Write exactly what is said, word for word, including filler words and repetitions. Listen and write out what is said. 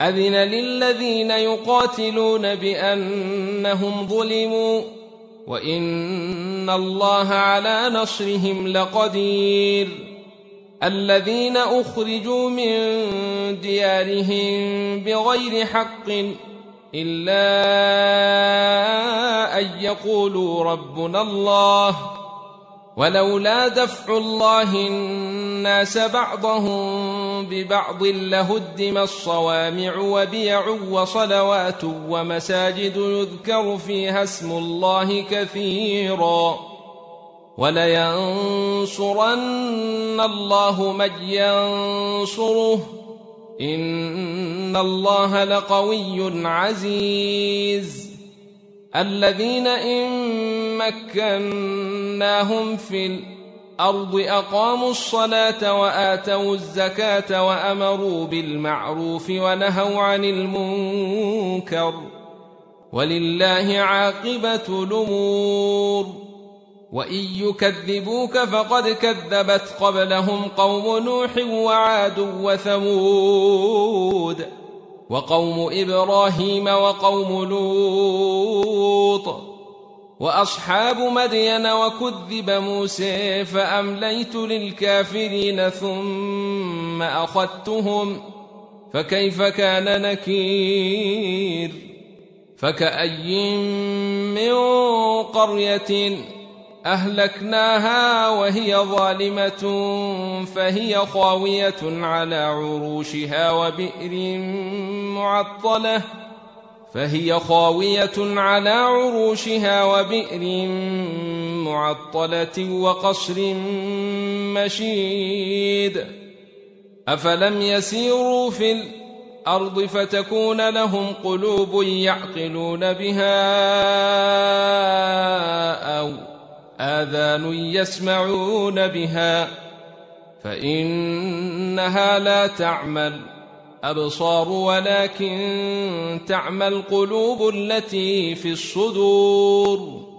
أذن للذين يقاتلون بأنهم ظلموا وإن الله على نصرهم لقدير الذين أخرجوا من ديارهم بغير حق إلا أن يقولوا ربنا الله ولولا دفع الله الناس بعضهم ببعض لهدم الصوامع وبيع وصلوات ومساجد يذكر فيها اسم الله كثيرا ولينصرن الله من ينصره إن الله لقوي عزيز الذين إن مكناهم في الأرض أقاموا الصلاة وآتوا الزكاة وأمروا بالمعروف ونهوا عن المنكر ولله عاقبة الأمور وإن يكذبوك فقد كذبت قبلهم قوم نوح وعاد وثمود وقوم إبراهيم وقوم لوط وأصحاب مدين وكذب موسى فأمليت للكافرين ثم أخذتهم فكيف كان نكير فكأي من قرية أهلكناها وهي ظالمة فهي خاوية على عروشها وبئر معطلة فهي خاوية على عروشها وبئر معطلة وقصر مشيد أفلم يسيروا في الأرض فتكون لهم قلوب يعقلون بها أو آذان يسمعون بها فإنها لا تعمى الأبصار ولكن تعمى القلوب التي في الصدور